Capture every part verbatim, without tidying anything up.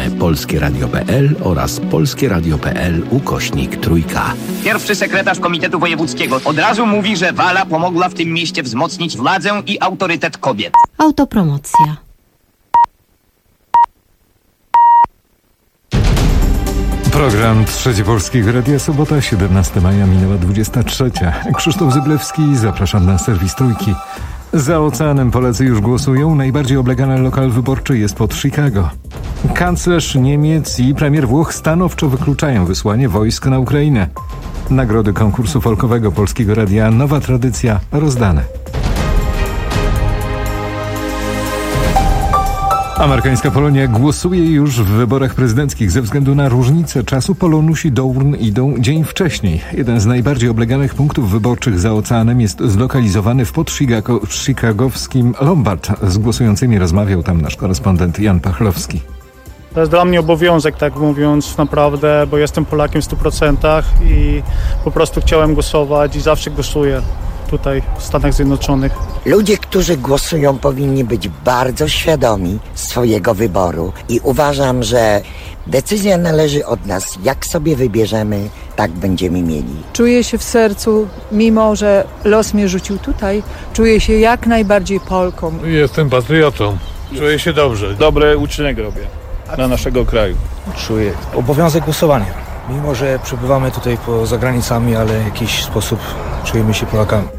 polskieradio kropka p l oraz polskieradio kropka p l ukośnik trójka. Pierwszy sekretarz Komitetu Wojewódzkiego od razu mówi, że Wala pomogła w tym mieście wzmocnić władzę i autorytet kobiet. Autopromocja. Program Trzeci Polskiego Radia, sobota, siedemnastego maja, minęła dwudziesta trzecia. Krzysztof Zyblewski, zapraszam na serwis Trójki. Za oceanem Polacy już głosują. Najbardziej oblegany lokal wyborczy jest pod Chicago. Kanclerz Niemiec i premier Włoch stanowczo wykluczają wysłanie wojsk na Ukrainę. Nagrody konkursu folkowego Polskiego Radia Nowa Tradycja rozdane. Amerykańska Polonia głosuje już w wyborach prezydenckich. Ze względu na różnicę czasu Polonusi do urn idą dzień wcześniej. Jeden z najbardziej obleganych punktów wyborczych za oceanem jest zlokalizowany w podchicagowskim Lombard. Z głosującymi rozmawiał tam nasz korespondent Jan Pachlowski. To jest dla mnie obowiązek, tak mówiąc, naprawdę, bo jestem Polakiem w stu procentach i po prostu chciałem głosować i zawsze głosuję tutaj w Stanach Zjednoczonych. Ludzie, którzy głosują, powinni być bardzo świadomi swojego wyboru i uważam, że decyzja należy od nas. Jak sobie wybierzemy, tak będziemy mieli. Czuję się w sercu, mimo że los mnie rzucił tutaj, czuję się jak najbardziej Polką. Jestem patriotą. Czuję się dobrze. Dobry uczynek robię dla naszego kraju. Czuję obowiązek głosowania. Mimo że przebywamy tutaj poza granicami, ale w jakiś sposób czujemy się Polakami.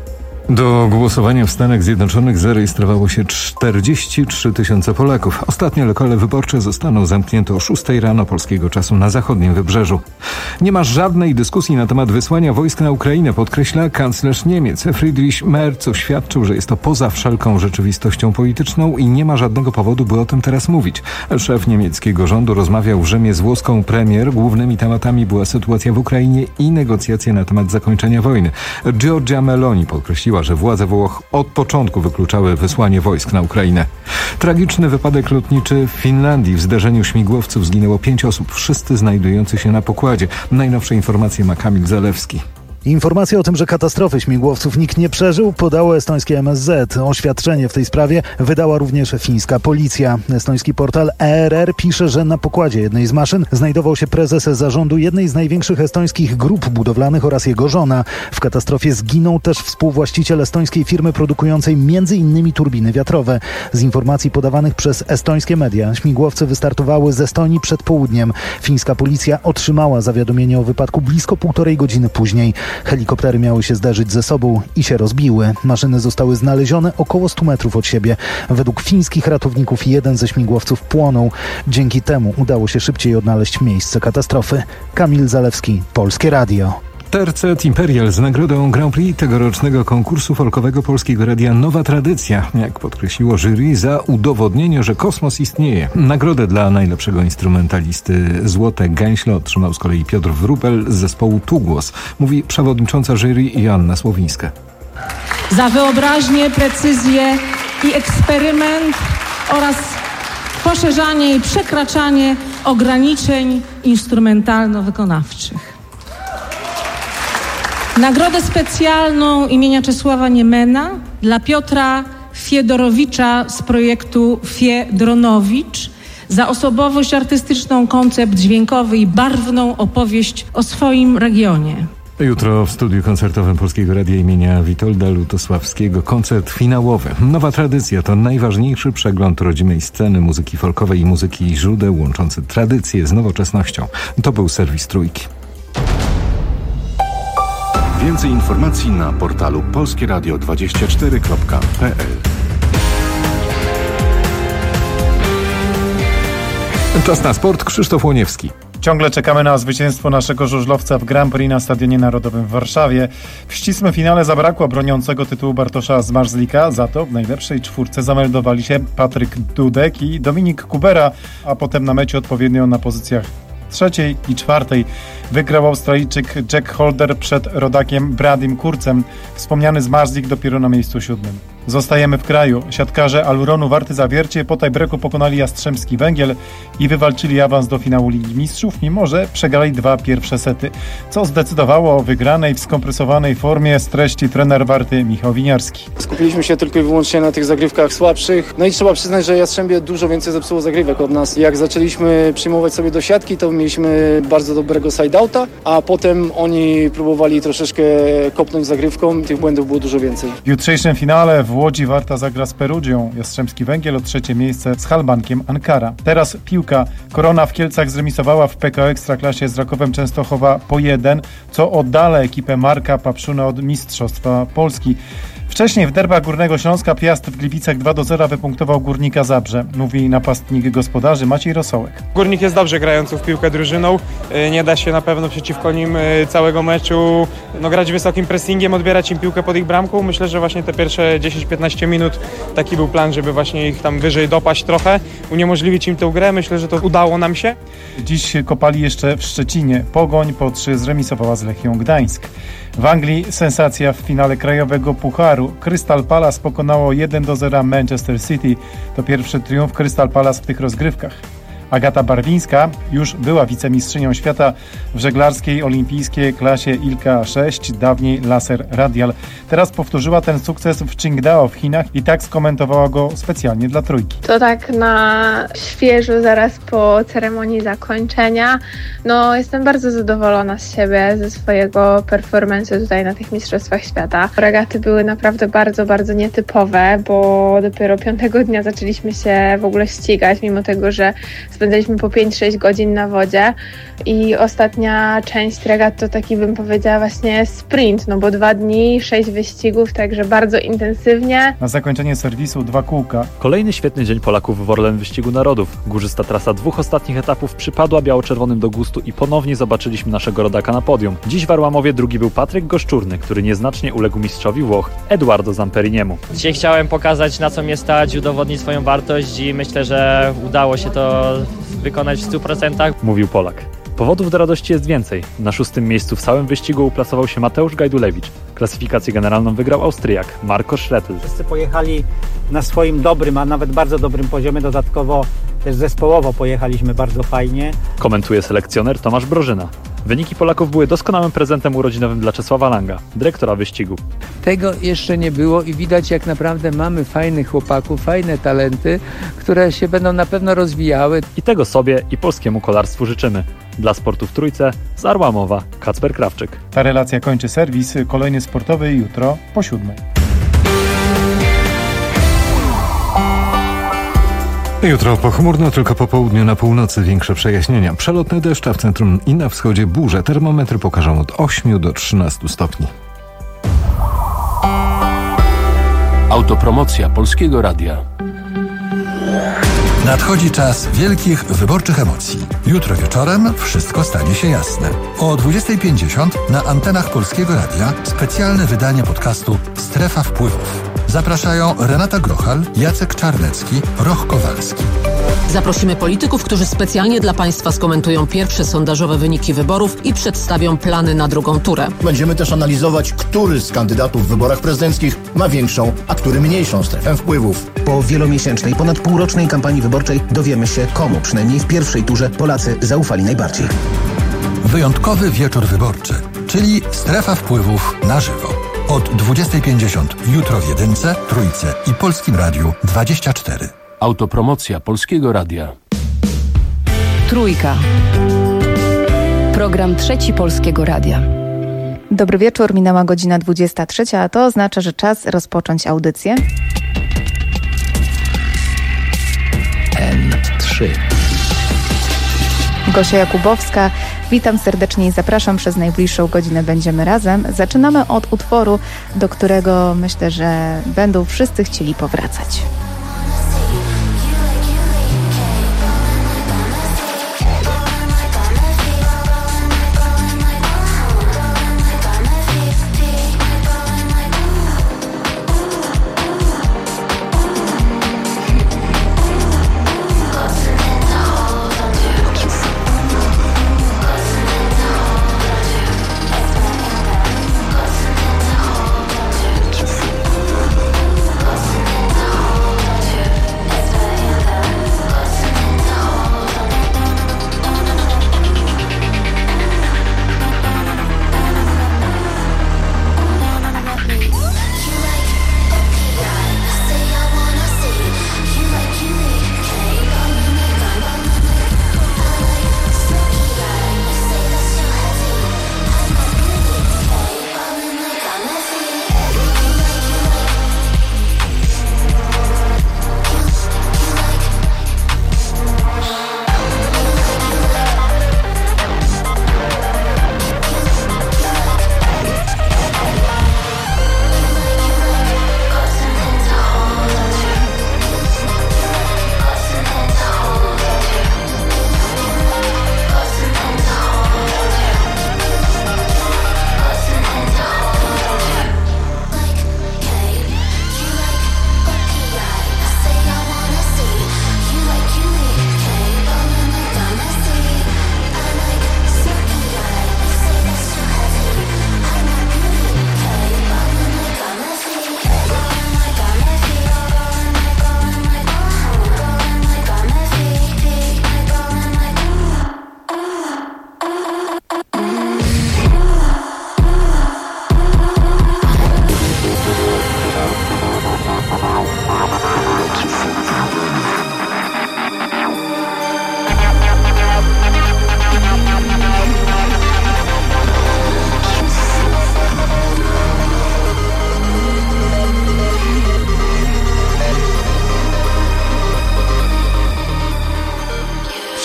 Do głosowania w Stanach Zjednoczonych zarejestrowało się czterdzieści trzy tysiące Polaków. Ostatnie lokale wyborcze zostaną zamknięte o szóstej rano polskiego czasu na zachodnim wybrzeżu. Nie ma żadnej dyskusji na temat wysłania wojsk na Ukrainę, podkreśla kanclerz Niemiec Friedrich Merz. Oświadczył, że jest to poza wszelką rzeczywistością polityczną i nie ma żadnego powodu, by o tym teraz mówić. Szef niemieckiego rządu rozmawiał w Rzymie z włoską premier. Głównymi tematami była sytuacja w Ukrainie i negocjacje na temat zakończenia wojny. Giorgia Meloni podkreśliła, że władze Włoch od początku wykluczały wysłanie wojsk na Ukrainę. Tragiczny wypadek lotniczy w Finlandii. W zderzeniu śmigłowców zginęło pięć osób, wszyscy znajdujący się na pokładzie. Najnowsze informacje ma Kamil Zalewski. Informacje o tym, że katastrofy śmigłowców nikt nie przeżył, podało estońskie M S Z. Oświadczenie w tej sprawie wydała również fińska policja. Estoński portal E R R pisze, że na pokładzie jednej z maszyn znajdował się prezes zarządu jednej z największych estońskich grup budowlanych oraz jego żona. W katastrofie zginął też współwłaściciel estońskiej firmy produkującej między innymi turbiny wiatrowe. Z informacji podawanych przez estońskie media, śmigłowce wystartowały z Estonii przed południem. Fińska policja otrzymała zawiadomienie o wypadku blisko półtorej godziny później. Helikoptery miały się zderzyć ze sobą i się rozbiły. Maszyny zostały znalezione około stu metrów od siebie. Według fińskich ratowników jeden ze śmigłowców płonął. Dzięki temu udało się szybciej odnaleźć miejsce katastrofy. Kamil Zalewski, Polskie Radio. Tercet Imperial z nagrodą Grand Prix tegorocznego konkursu folkowego Polskiego Radia Nowa Tradycja. Jak podkreśliło jury, za udowodnienie, że kosmos istnieje. Nagrodę dla najlepszego instrumentalisty Złote Gęśle otrzymał z kolei Piotr Wróbel z zespołu Tugłos. Mówi przewodnicząca jury Joanna Słowińska. Za wyobraźnię, precyzję i eksperyment oraz poszerzanie i przekraczanie ograniczeń instrumentalno-wykonawczych. Nagrodę specjalną imienia Czesława Niemena dla Piotra Fiedorowicza z projektu Fiedronowicz za osobowość artystyczną, koncept dźwiękowy i barwną opowieść o swoim regionie. Jutro w studiu koncertowym Polskiego Radia imienia Witolda Lutosławskiego koncert finałowy. Nowa Tradycja to najważniejszy przegląd rodzimej sceny muzyki folkowej i muzyki źródeł łączący tradycję z nowoczesnością. To był serwis Trójki. Więcej informacji na portalu polskieradio dwadzieścia cztery kropka p l. Czas na sport. Krzysztof Łoniewski. Ciągle czekamy na zwycięstwo naszego żużlowca w Grand Prix na Stadionie Narodowym w Warszawie. W ścisłym finale zabrakło broniącego tytułu Bartosza Zmarzlika, za to w najlepszej czwórce zameldowali się Patryk Dudek i Dominik Kubera, a potem na mecie odpowiednio na pozycjach trzeciej i czwartej wygrał Australijczyk Jack Holder przed rodakiem Bradim Kurcem. Wspomniany Zmarzlik dopiero na miejscu siódmym. Zostajemy w kraju. Siatkarze Aluronu Warty Zawiercie po tiebreaku pokonali Jastrzębski Węgiel i wywalczyli awans do finału Ligi Mistrzów, mimo że przegrali dwa pierwsze sety, co zdecydowało o wygranej w skompresowanej formie, streści trener Warty Michał Winiarski. Skupiliśmy się tylko i wyłącznie na tych zagrywkach słabszych. No i trzeba przyznać, że Jastrzębie dużo więcej zepsuło zagrywek od nas. Jak zaczęliśmy przyjmować sobie do siatki, to mieliśmy bardzo dobrego side-outa, a potem oni próbowali troszeczkę kopnąć zagrywką. Tych błędów było dużo więcej. W jutrzejszym finale w Łodzi Warta zagra z Perugią. Jastrzębski Węgiel o trzecie miejsce z Halbankiem Ankara. Teraz piłka. Korona w Kielcach zremisowała w P K O Ekstraklasie z Rakowem Częstochowa po jeden, co oddala ekipę Marka Papszuna od Mistrzostwa Polski. Wcześniej w derbach Górnego Śląska Piast w Gliwicach dwa do zera wypunktował Górnika Zabrze, mówi napastnik gospodarzy Maciej Rosołek. Górnik jest dobrze grającą w piłkę drużyną, nie da się na pewno przeciwko nim całego meczu no, grać wysokim pressingiem, odbierać im piłkę pod ich bramką. Myślę, że właśnie te pierwsze dziesięć piętnaście minut taki był plan, żeby właśnie ich tam wyżej dopaść trochę, uniemożliwić im tę grę. Myślę, że to udało nam się. Dziś kopali jeszcze w Szczecinie. Pogoń po trzy zremisowała z Lechią Gdańsk. W Anglii sensacja w finale krajowego pucharu. Crystal Palace pokonało jeden do zera Manchester City. To pierwszy triumf Crystal Palace w tych rozgrywkach. Agata Barwińska już była wicemistrzynią świata w żeglarskiej olimpijskiej klasie Ilka sześć, dawniej laser radial. Teraz powtórzyła ten sukces w Qingdao w Chinach i tak skomentowała go specjalnie dla Trójki. To tak na świeżo, zaraz po ceremonii zakończenia. No, jestem bardzo zadowolona z siebie, ze swojego performance'u tutaj na tych Mistrzostwach Świata. Regaty były naprawdę bardzo, bardzo nietypowe, bo dopiero piątego dnia zaczęliśmy się w ogóle ścigać, mimo tego, że spędzaliśmy po pięć sześć godzin na wodzie i ostatnia część regat to taki, bym powiedziała, właśnie sprint, no bo dwa dni, sześć wyścigów, także bardzo intensywnie. Na zakończenie serwisu dwa kółka. Kolejny świetny dzień Polaków w Orlen Wyścigu Narodów. Górzysta trasa dwóch ostatnich etapów przypadła biało-czerwonym do gustu i ponownie zobaczyliśmy naszego rodaka na podium. Dziś w Arłamowie drugi był Patryk Goszczurny, który nieznacznie uległ mistrzowi Włoch, Eduardo Zamperiniemu. Dzisiaj chciałem pokazać, na co mnie stać, udowodnić swoją wartość i myślę, że udało się to wykonać w stu procentach. Mówił Polak. Powodów do radości jest więcej. Na szóstym miejscu w całym wyścigu uplasował się Mateusz Gajdulewicz. Klasyfikację generalną wygrał Austriak Marco Schretl. Wszyscy pojechali na swoim dobrym, a nawet bardzo dobrym poziomie. Dodatkowo też zespołowo pojechaliśmy bardzo fajnie. Komentuje selekcjoner Tomasz Brożyna. Wyniki Polaków były doskonałym prezentem urodzinowym dla Czesława Langa, dyrektora wyścigu. Tego jeszcze nie było i widać, jak naprawdę mamy fajnych chłopaków, fajne talenty, które się będą na pewno rozwijały. I tego sobie i polskiemu kolarstwu życzymy. Dla Sportu w Trójce z Arłamowa Kacper Krawczyk. Ta relacja kończy serwis. Kolejny sportowy jutro po siódmej. Jutro pochmurno, tylko po południu na północy większe przejaśnienia. Przelotne deszcze, a w centrum i na wschodzie burze. Termometry pokażą od ośmiu do trzynastu stopni. Autopromocja Polskiego Radia. Nadchodzi czas wielkich wyborczych emocji. Jutro wieczorem wszystko stanie się jasne. O dwudziestej pięćdziesiąt na antenach Polskiego Radia specjalne wydanie podcastu Strefa Wpływów. Zapraszają Renata Grochal, Jacek Czarnecki, Roch Kowalski. Zaprosimy polityków, którzy specjalnie dla Państwa skomentują pierwsze sondażowe wyniki wyborów i przedstawią plany na drugą turę. Będziemy też analizować, który z kandydatów w wyborach prezydenckich ma większą, a który mniejszą strefę wpływów. Po wielomiesięcznej, ponad półrocznej kampanii wyborczej dowiemy się, komu przynajmniej w pierwszej turze Polacy zaufali najbardziej. Wyjątkowy wieczór wyborczy, czyli Strefa Wpływów na żywo. Od dwudziestej pięćdziesiąt jutro w Jedynce, Trójce i Polskim Radiu dwadzieścia cztery. Autopromocja Polskiego Radia. Trójka. Program Trzeci Polskiego Radia. Dobry wieczór, minęła godzina dwudziesta trzecia, a to oznacza, że czas rozpocząć audycję. N trzy. Gosia Jakubowska, witam serdecznie i zapraszam. Przez najbliższą godzinę będziemy razem. Zaczynamy od utworu, do którego myślę, że będą wszyscy chcieli powracać.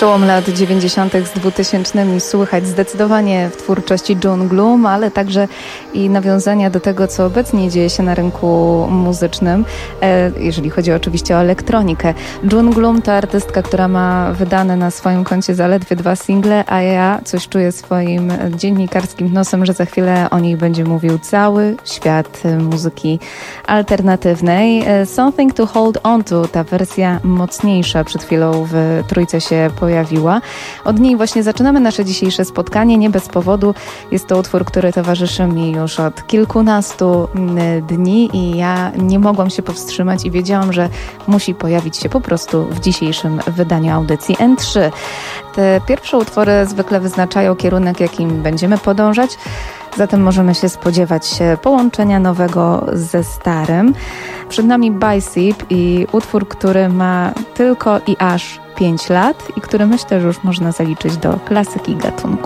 Przełom lat dziewięćdziesiątych z dwutysięcznymi słychać zdecydowanie w twórczości June Gloom, ale także i nawiązania do tego, co obecnie dzieje się na rynku muzycznym, jeżeli chodzi oczywiście o elektronikę. June Gloom to artystka, która ma wydane na swoim koncie zaledwie dwa single, a ja coś czuję swoim dziennikarskim nosem, że za chwilę o niej będzie mówił cały świat muzyki alternatywnej. Something to Hold On To, ta wersja mocniejsza przed chwilą w Trójce się pojawiła. Od niej właśnie zaczynamy nasze dzisiejsze spotkanie, nie bez powodu. Jest to utwór, który towarzyszy mi już od kilkunastu dni i ja nie mogłam się powstrzymać i wiedziałam, że musi pojawić się po prostu w dzisiejszym wydaniu audycji N trzy. Te pierwsze utwory zwykle wyznaczają kierunek, jakim będziemy podążać, zatem możemy się spodziewać połączenia nowego ze starym. Przed nami Bicep i utwór, który ma tylko i aż pięć lat i który myślę, że już można zaliczyć do klasyki gatunku.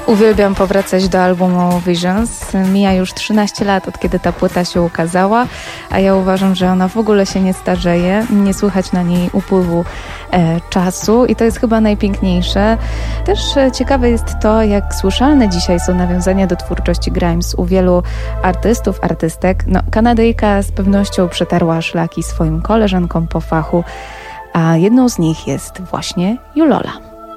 Uwielbiam powracać do albumu Visions. Mija już trzynaście lat, od kiedy ta płyta się ukazała, a ja uważam, że ona w ogóle się nie starzeje. Nie słychać na niej upływu e, czasu i to jest chyba najpiękniejsze. Też e, ciekawe jest to, jak słyszalne dzisiaj są nawiązania do twórczości Grimes u wielu artystów, artystek. No, Kanadyjka z pewnością przetarła szlaki swoim koleżankom po fachu, a jedną z nich jest właśnie Julola.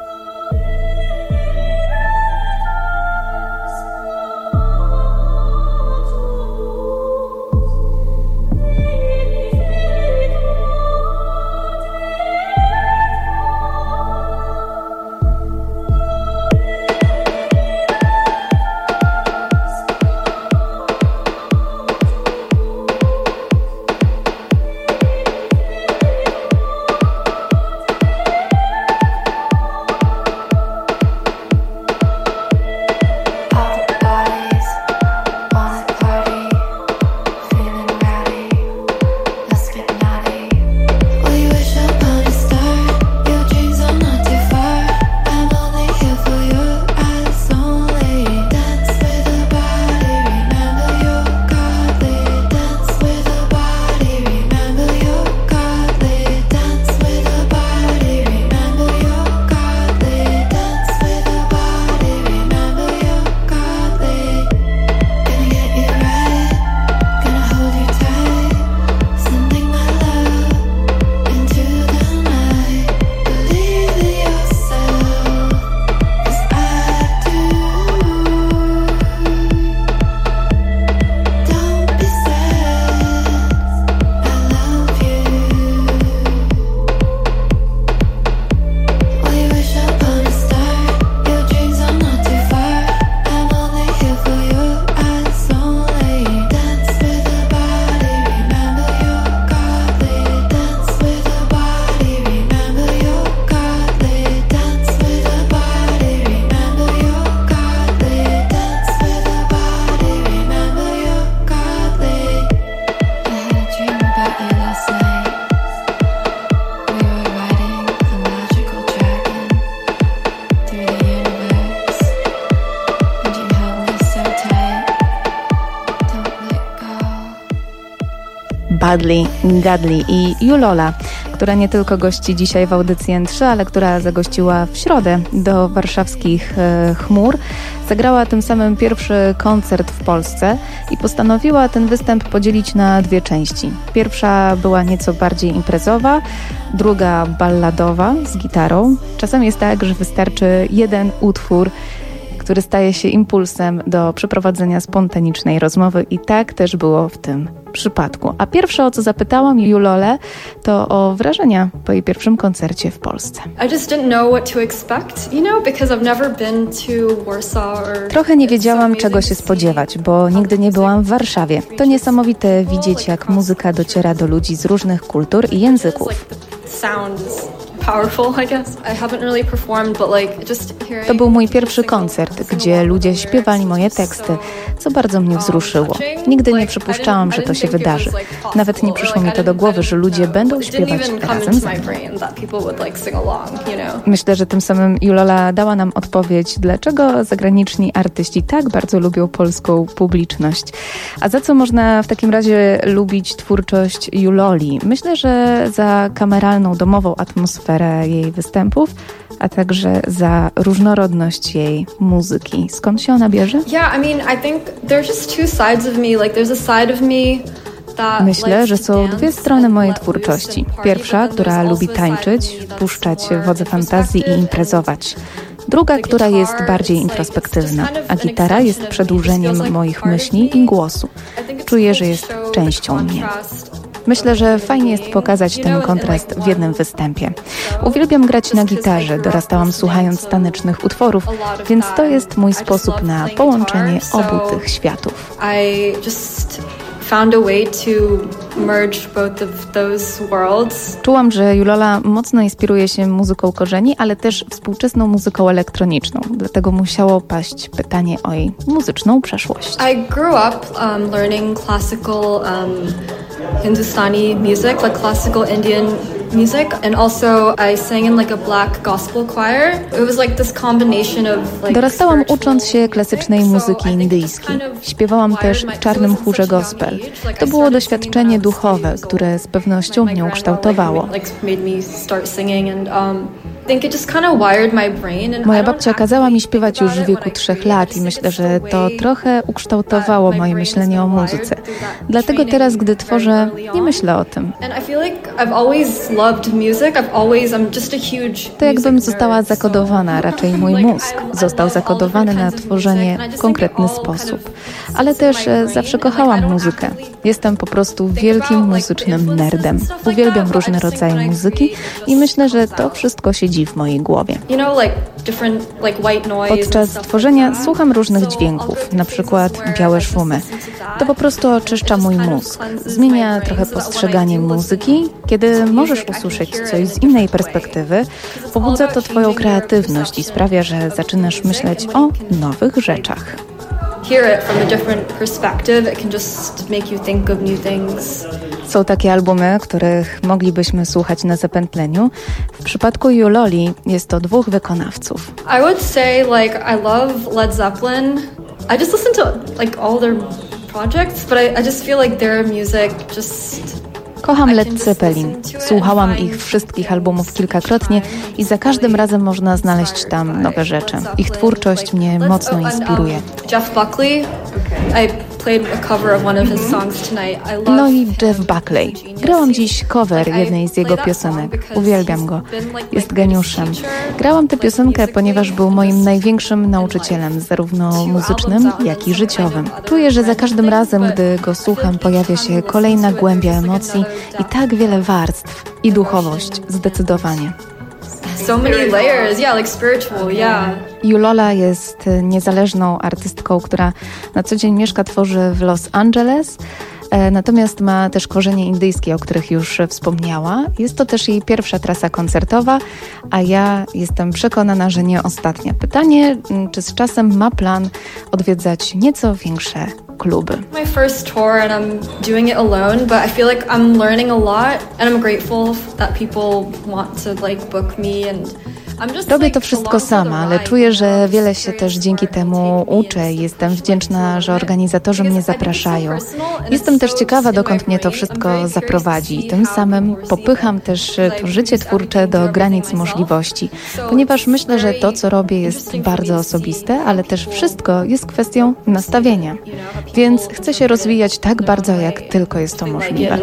Badly, Gadli i Julola, która nie tylko gości dzisiaj w audycji N trzy, ale która zagościła w środę do warszawskich e, Chmur. Zagrała tym samym pierwszy koncert w Polsce i postanowiła ten występ podzielić na dwie części. Pierwsza była nieco bardziej imprezowa, druga balladowa z gitarą. Czasem jest tak, że wystarczy jeden utwór, który staje się impulsem do przeprowadzenia spontanicznej rozmowy i tak też było w tym przypadku. A pierwsze, o co zapytałam Julolę, to o wrażenia po jej pierwszym koncercie w Polsce. Trochę nie wiedziałam, czego się spodziewać, bo nigdy nie byłam w Warszawie. To niesamowite widzieć, jak muzyka dociera do ludzi z różnych kultur i języków. To był mój pierwszy koncert, gdzie ludzie śpiewali moje teksty, co bardzo mnie wzruszyło. Nigdy nie przypuszczałam, że to się wydarzy. Nawet nie przyszło mi to do głowy, że ludzie będą śpiewać razem ze mną. Myślę, że tym samym Julola dała nam odpowiedź, dlaczego zagraniczni artyści tak bardzo lubią polską publiczność. A za co można w takim razie lubić twórczość Juloli? Myślę, że za kameralną, domową atmosferę jej występów, a także za różnorodność jej muzyki. Skąd się ona bierze? Myślę, że są dwie strony mojej twórczości. Pierwsza, która lubi tańczyć, wpuszczać wodze fantazji i imprezować. Druga, która jest bardziej introspektywna, a gitara jest przedłużeniem moich myśli i głosu. Czuję, że jest częścią mnie. Myślę, że fajnie jest pokazać ten kontrast w jednym występie. Uwielbiam grać na gitarze, dorastałam słuchając tanecznych utworów, więc to jest mój sposób na połączenie obu tych światów. Czułam, że Julola mocno inspiruje się muzyką korzeni, ale też współczesną muzyką elektroniczną. Dlatego musiało paść pytanie o jej muzyczną przeszłość. I grew up um, learning classical um, Hindustani music, like classical Indian music, and also I sang in like a black gospel choir. It was like this combination of like Dorastałam ucząc się klasycznej muzyki indyjskiej. Śpiewałam też w czarnym chórze gospel. To było doświadczenie duchowe, które z pewnością mnie ukształtowało. Moja babcia kazała mi śpiewać już w wieku trzech lat i myślę, że to trochę ukształtowało moje myślenie o muzyce. Dlatego teraz, gdy tworzę, nie myślę o tym. To jakbym została zakodowana, raczej mój mózg został zakodowany na tworzenie w konkretny sposób. Ale też zawsze kochałam muzykę. Jestem po prostu wielkim muzycznym nerdem. Uwielbiam różne rodzaje muzyki i myślę, że to wszystko siedzi w mojej głowie. Podczas tworzenia słucham różnych dźwięków, na przykład białe szumy. To po prostu oczyszcza mój mózg. Zmienia trochę postrzeganie muzyki. Kiedy możesz usłyszeć coś z innej perspektywy, pobudza to twoją kreatywność i sprawia, że zaczynasz myśleć o nowych rzeczach. Są takie albumy, których moglibyśmy słuchać na zapętleniu. W przypadku Juloli jest to dwóch wykonawców. I would say like I love Led Zeppelin. I just listen to like all their projects, but I, I just feel like their music just Kocham Led Zeppelin. Słuchałam ich wszystkich albumów kilkakrotnie i za każdym razem można znaleźć tam nowe rzeczy. Ich twórczość mnie mocno inspiruje. Jeff Buckley, I played a cover of one of his songs tonight. I love No i Jeff Buckley. Grałam dziś cover jednej z jego piosenek. Uwielbiam go. Jest geniuszem. Grałam tę piosenkę, ponieważ był moim największym nauczycielem, zarówno muzycznym, jak i życiowym. Czuję, że za każdym razem, gdy go słucham, pojawia się kolejna głębia emocji i tak wiele warstw. I duchowość, zdecydowanie. So many layers, yeah, like spiritual, yeah. Julola jest niezależną artystką, która na co dzień mieszka, tworzy w Los Angeles, natomiast ma też korzenie indyjskie, o których już wspomniała. Jest to też jej pierwsza trasa koncertowa, a ja jestem przekonana, że nie ostatnia. Pytanie, czy z czasem ma plan odwiedzać nieco większe kluby. My first tour and I'm doing it alone, but I feel like I'm learning a lot and I'm grateful that people want to like book me and Robię to wszystko sama, ale czuję, że wiele się też dzięki temu uczę i jestem wdzięczna, że organizatorzy mnie zapraszają. Jestem też ciekawa, dokąd mnie to wszystko zaprowadzi. Tym samym popycham też to życie twórcze do granic możliwości, ponieważ myślę, że to, co robię, jest bardzo osobiste, ale też wszystko jest kwestią nastawienia. Więc chcę się rozwijać tak bardzo, jak tylko jest to możliwe.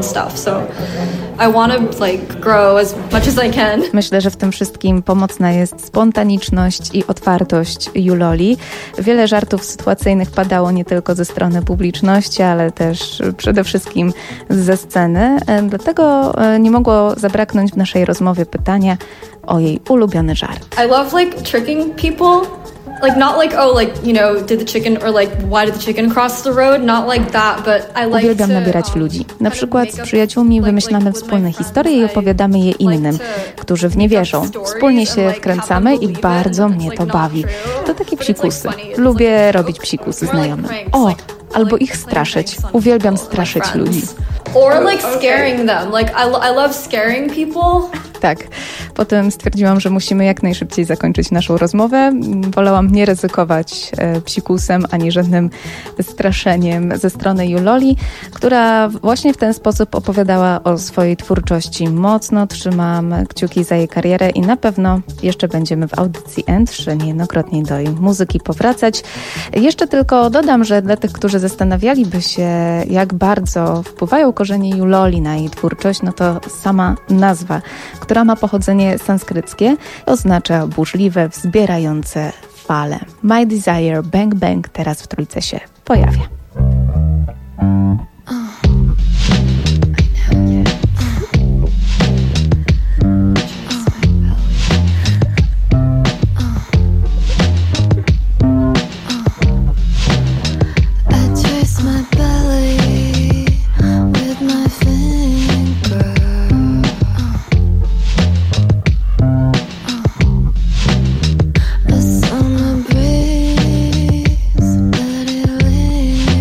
Myślę, że w tym wszystkim pomocna jest spontaniczność i otwartość Juloli. Wiele żartów sytuacyjnych padało nie tylko ze strony publiczności, ale też przede wszystkim ze sceny. Dlatego nie mogło zabraknąć w naszej rozmowie pytania o jej ulubiony żart. I love like tricking people. Like not like oh like you know did the chicken or like why did the chicken cross the road, not like that, but I like Uwielbiam nabierać ludzi. Na przykład z przyjaciółmi wymyślamy wspólne historie i opowiadamy je innym, którzy w nie wierzą. Wspólnie się wkręcamy i bardzo mnie to bawi. To takie psikusy. Lubię robić psikusy znajomym. O, albo ich straszyć. Uwielbiam straszyć ludzi. Or like scaring them. Like I, lo- I love scaring people. Tak. Potem stwierdziłam, że musimy jak najszybciej zakończyć naszą rozmowę. Wolałam nie ryzykować e, psikusem ani żadnym straszeniem ze strony Juloli, która właśnie w ten sposób opowiadała o swojej twórczości. Mocno trzymam kciuki za jej karierę i na pewno jeszcze będziemy w audycji N trzy niejednokrotnie do jej muzyki powracać. Jeszcze tylko dodam, że dla tych, którzy zastanawialiby się, jak bardzo wpływają korzenie Juloli na jej twórczość, no to sama nazwa, która ma pochodzenie sanskryckie, oznacza burzliwe, wzbierające fale. My Desire Bang Bang teraz w trójce się pojawia. Let it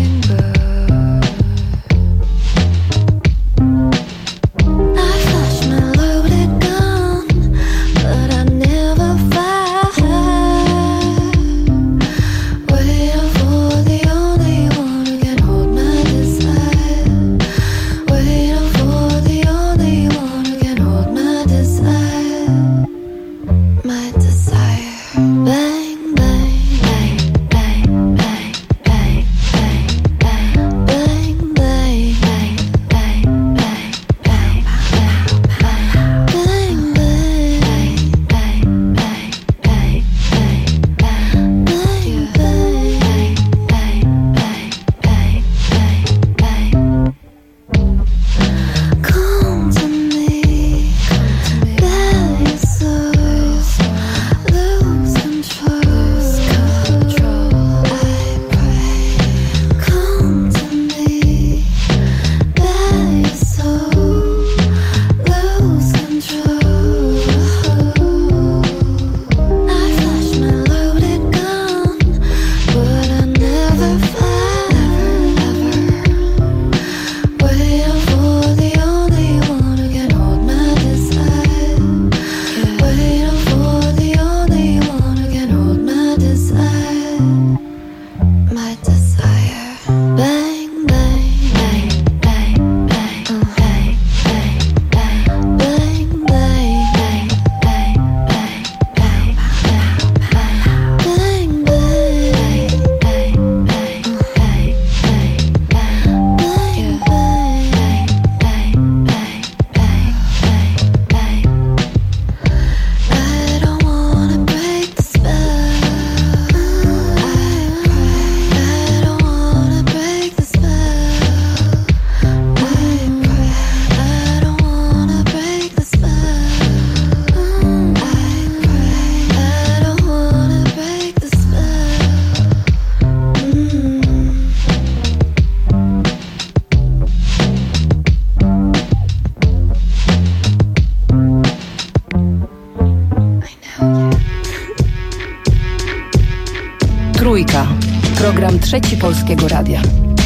Trzeci Polskiego Radia.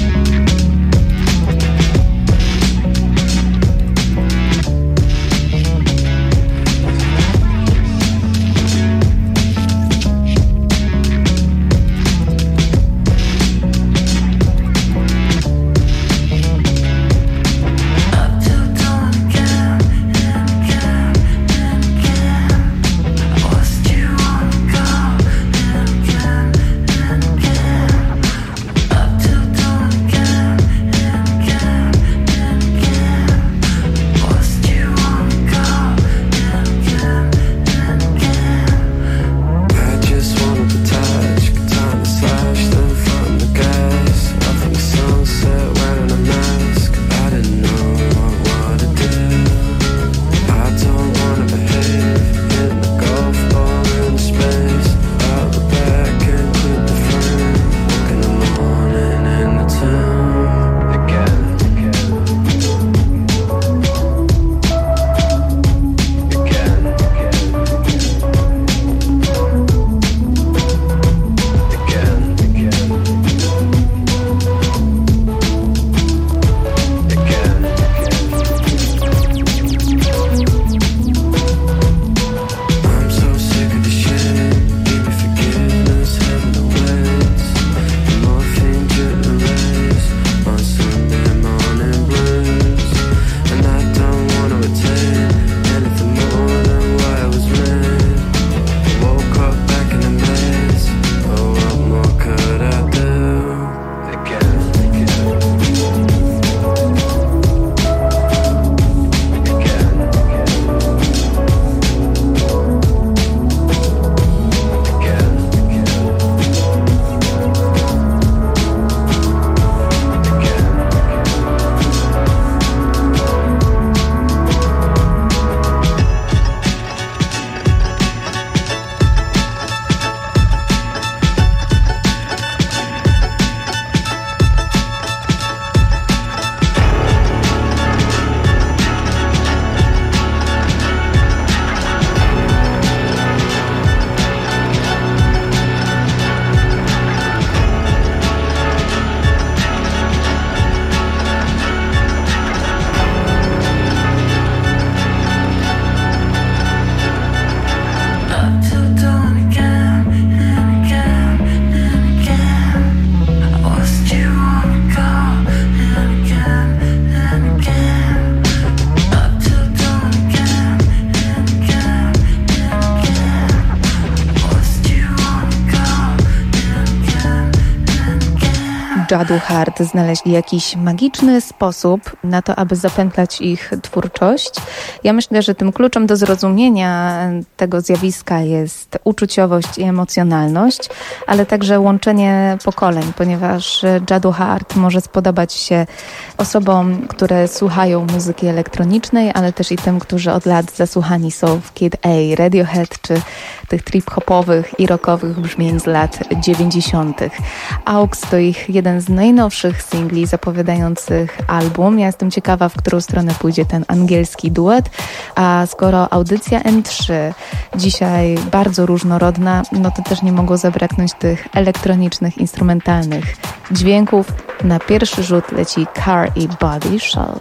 Jadu Heart znaleźli jakiś magiczny sposób na to, aby zapętlać ich twórczość. Ja myślę, że tym kluczem do zrozumienia tego zjawiska jest uczuciowość i emocjonalność, ale także łączenie pokoleń, ponieważ Jadu Heart może spodobać się osobom, które słuchają muzyki elektronicznej, ale też i tym, którzy od lat zasłuchani są w Kid A, Radiohead czy tych trip-hopowych i rockowych brzmień z lat dziewięćdziesiątych. Aux to ich jeden z najnowszych singli zapowiadających album. Ja jestem ciekawa, w którą stronę pójdzie ten angielski duet, a skoro audycja N trzy dzisiaj bardzo różnorodna, no to też nie mogło zabraknąć tych elektronicznych, instrumentalnych dźwięków. Na pierwszy rzut leci Car i Body Shell.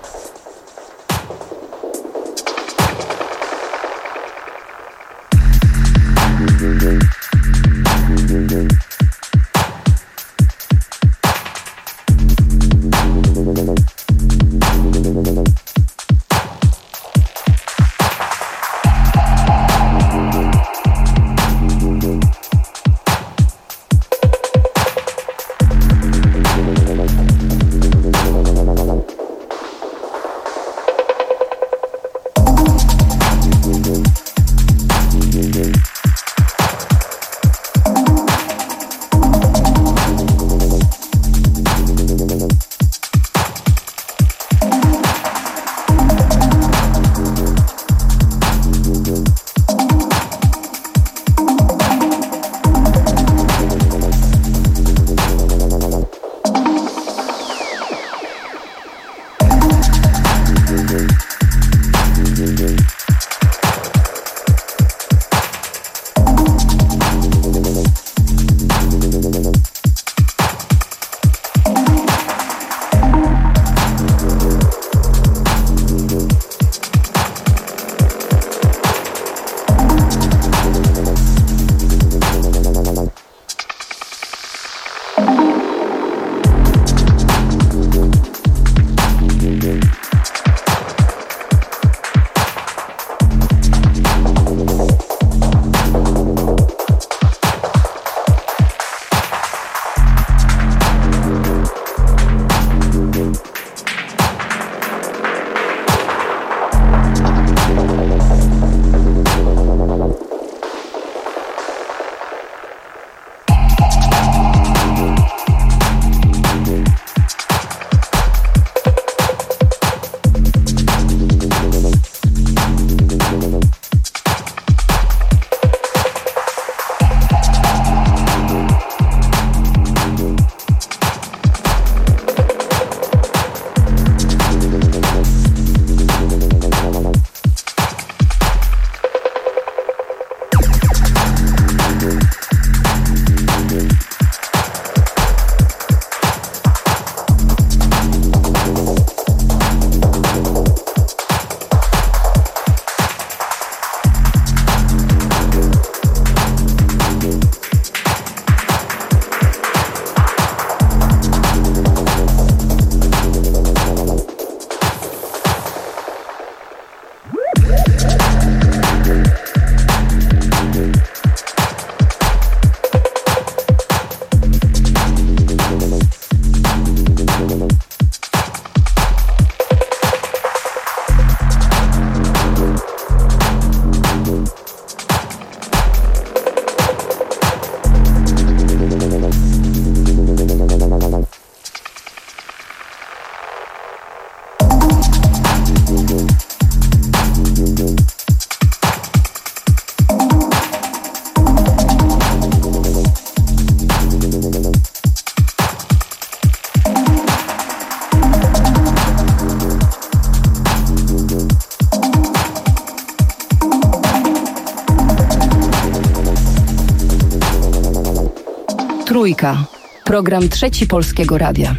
Trójka. Program Trzeci Polskiego Radia.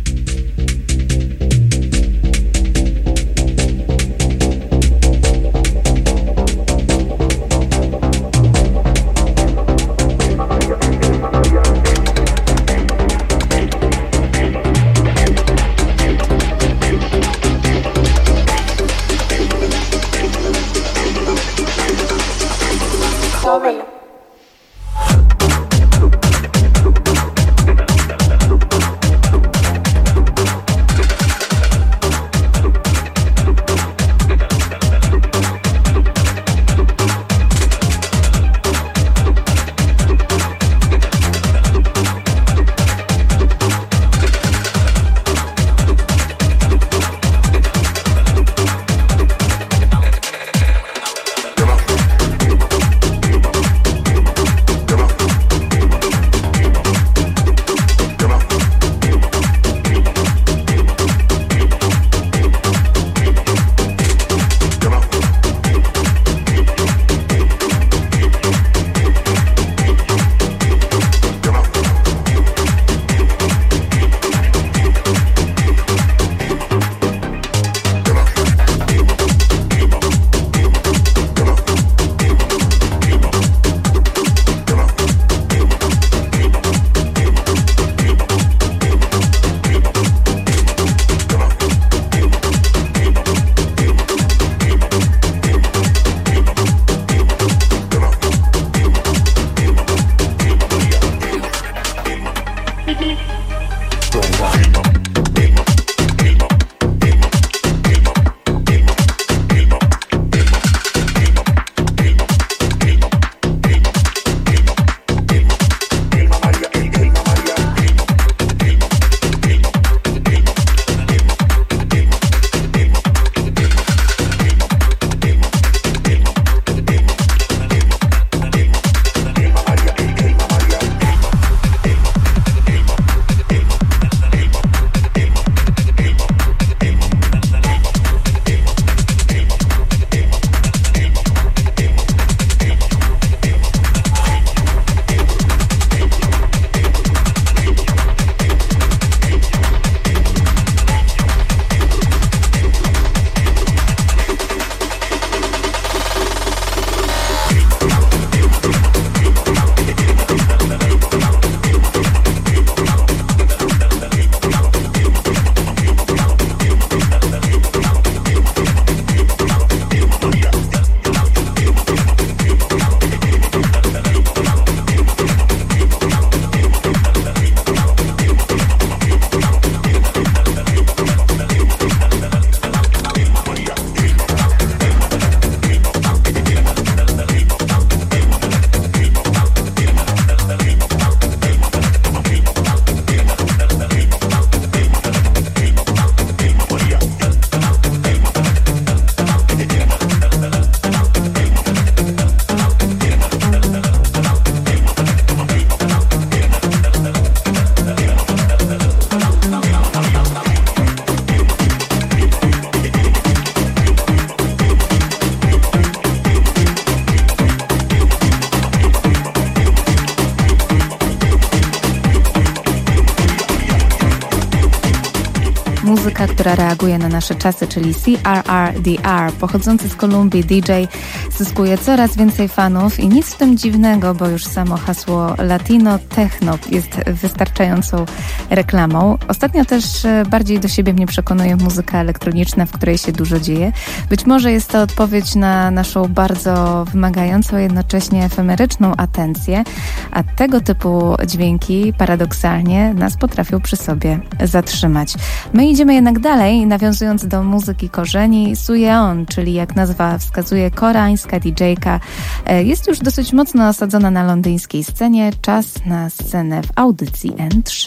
Muzyka, która reaguje na nasze czasy, czyli C R R D R, pochodzący z Kolumbii D J, zyskuje coraz więcej fanów i nic w tym dziwnego, bo już samo hasło Latino Techno jest wystarczającą reklamą. Ostatnio też bardziej do siebie mnie przekonuje muzyka elektroniczna, w której się dużo dzieje. Być może jest to odpowiedź na naszą bardzo wymagającą, jednocześnie efemeryczną atencję, a tego typu dźwięki paradoksalnie nas potrafią przy sobie zatrzymać. My idziemy jednak dalej, nawiązując do muzyki korzeni. Suyeon, czyli jak nazwa wskazuje, koreańska D J-ka, jest już dosyć mocno osadzona na londyńskiej scenie. Czas na scenę w audycji N trzy.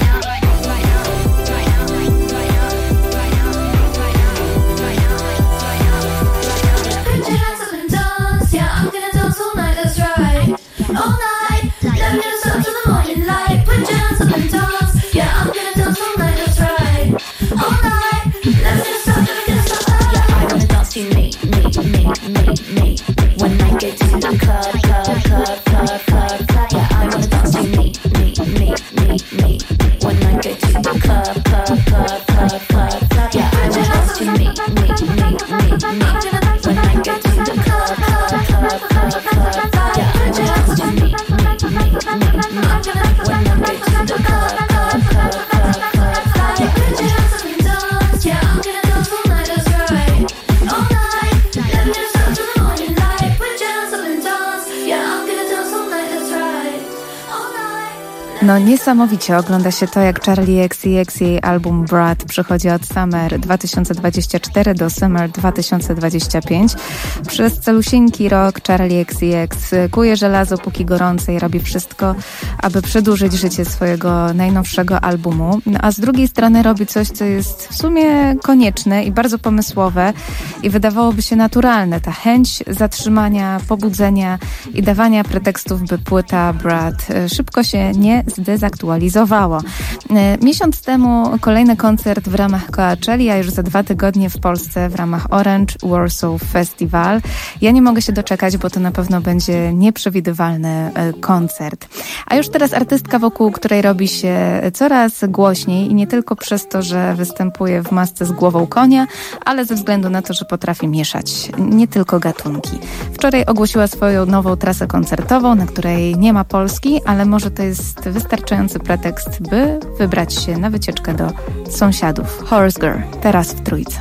No niesamowicie ogląda się to, jak Charli X C X i jej album Brat przychodzi od Summer dwa tysiące dwudziestego czwartego do Summer dwa tysiące dwudziestego piątego. Przez celusieńki rok Charli X C X kuje żelazo póki gorące i robi wszystko, aby przedłużyć życie swojego najnowszego albumu. No, a z drugiej strony robi coś, co jest w sumie konieczne i bardzo pomysłowe i wydawałoby się naturalne. Ta chęć zatrzymania, pobudzenia i dawania pretekstów, by płyta Brat szybko się nie zdezaktualizowała. Miesiąc temu kolejny koncert w ramach Coachelli, a już za dwa tygodnie w Polsce w ramach Orange Warsaw Festival. Ja nie mogę się doczekać, bo to na pewno będzie nieprzewidywalny koncert. A już teraz artystka, wokół której robi się coraz głośniej i nie tylko przez to, że występuje w masce z głową konia, ale ze względu na to, że potrafi mieszać nie tylko gatunki. Wczoraj ogłosiła swoją nową trasę koncertową, na której nie ma Polski, ale może to jest wystarczający pretekst, by wybrać się na wycieczkę do sąsiadów. Horse Girl, teraz w Trójce.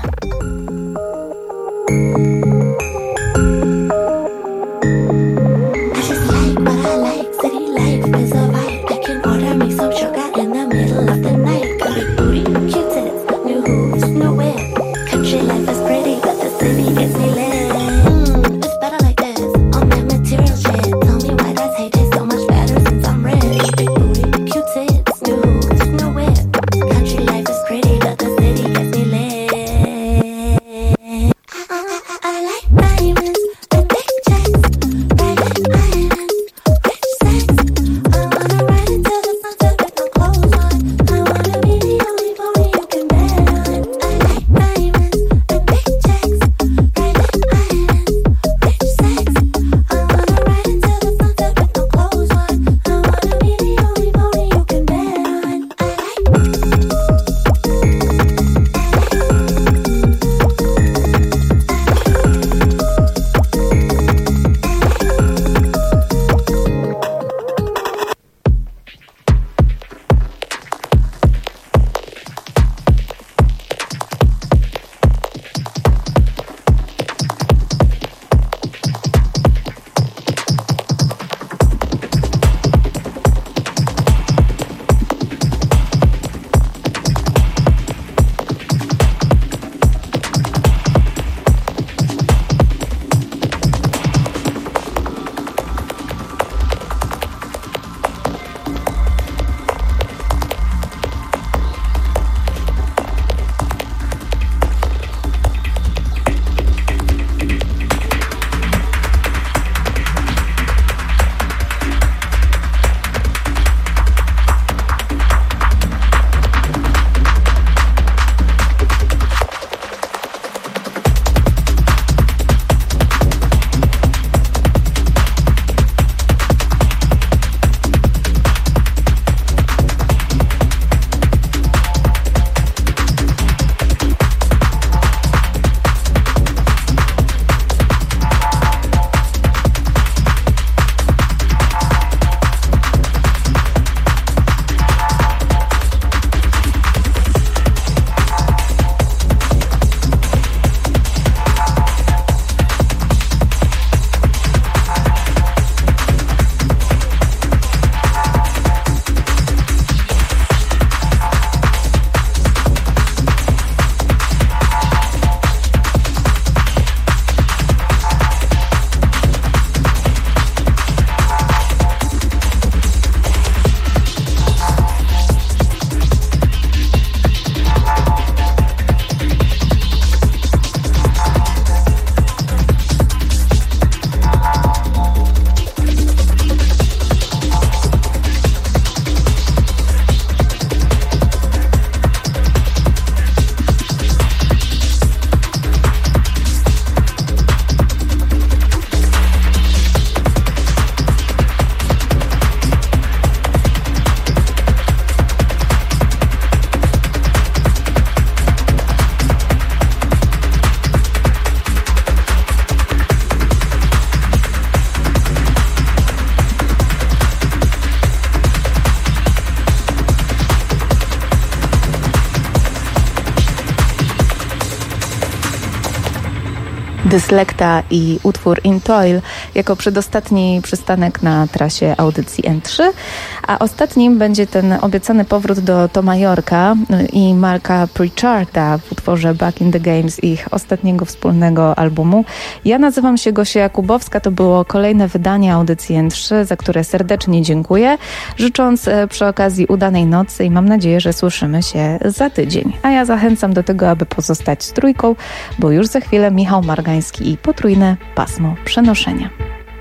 Dyslekta i utwór In Toil jako przedostatni przystanek na trasie audycji N trzy, a ostatnim będzie ten obiecany powrót do Toma Yorka i Marka Pritcharda w utworze Back in the Game z ich ostatniego wspólnego albumu. Ja nazywam się Gosia Jakubowska, to było kolejne wydanie audycji N trzy, za które serdecznie dziękuję, życząc przy okazji udanej nocy i mam nadzieję, że słyszymy się za tydzień. A ja zachęcam do tego, aby pozostać z trójką, bo już za chwilę Michał Margański i potrójne pasmo przenoszenia.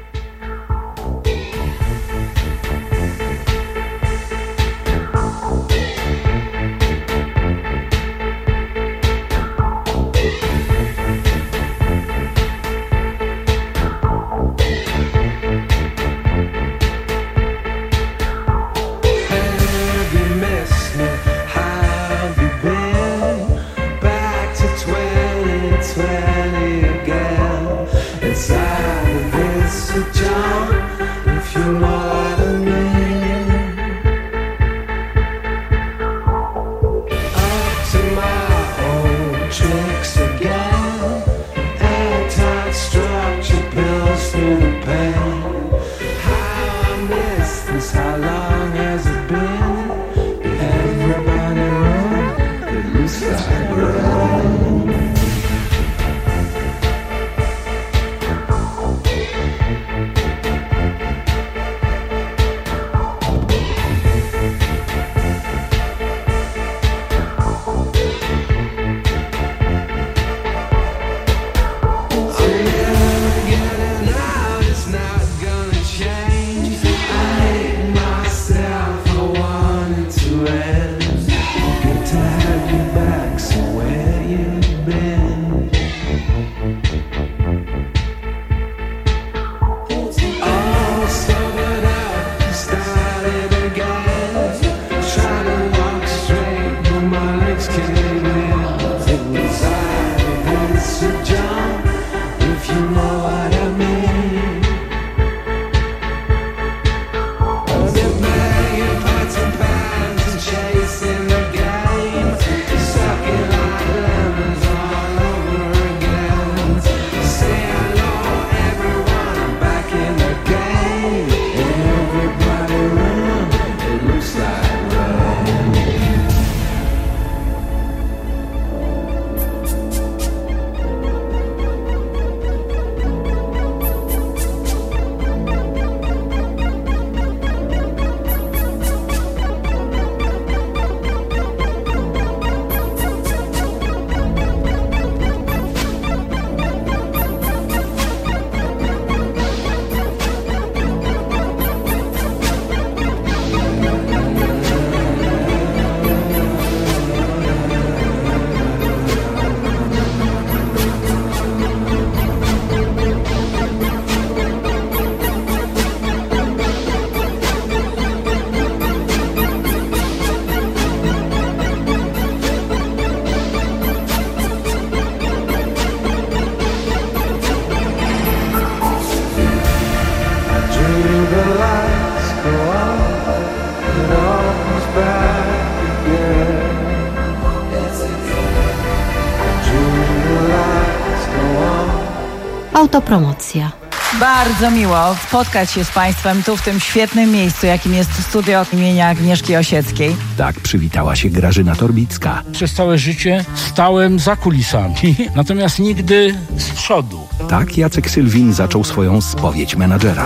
Autopromocja. Bardzo miło spotkać się z Państwem tu w tym świetnym miejscu, jakim jest studio imienia Agnieszki Osieckiej. Tak przywitała się Grażyna Torbicka. Przez całe życie stałem za kulisami, natomiast nigdy z przodu. Tak Jacek Sylwin zaczął swoją spowiedź menadżera.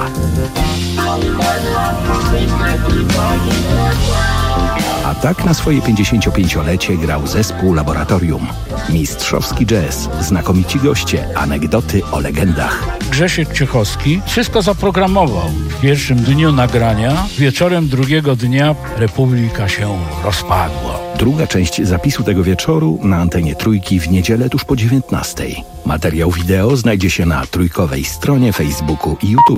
A tak na swoje pięćdziesięciopięciolecie grał zespół Laboratorium. Mistrzowski jazz, znakomici goście, anegdoty o legendach. Grzesiek Ciechowski wszystko zaprogramował. W pierwszym dniu nagrania, wieczorem drugiego dnia Republika się rozpadła. Druga część zapisu tego wieczoru na antenie Trójki w niedzielę tuż po dziewiętnastej. Materiał wideo znajdzie się na trójkowej stronie Facebooku i YouTube.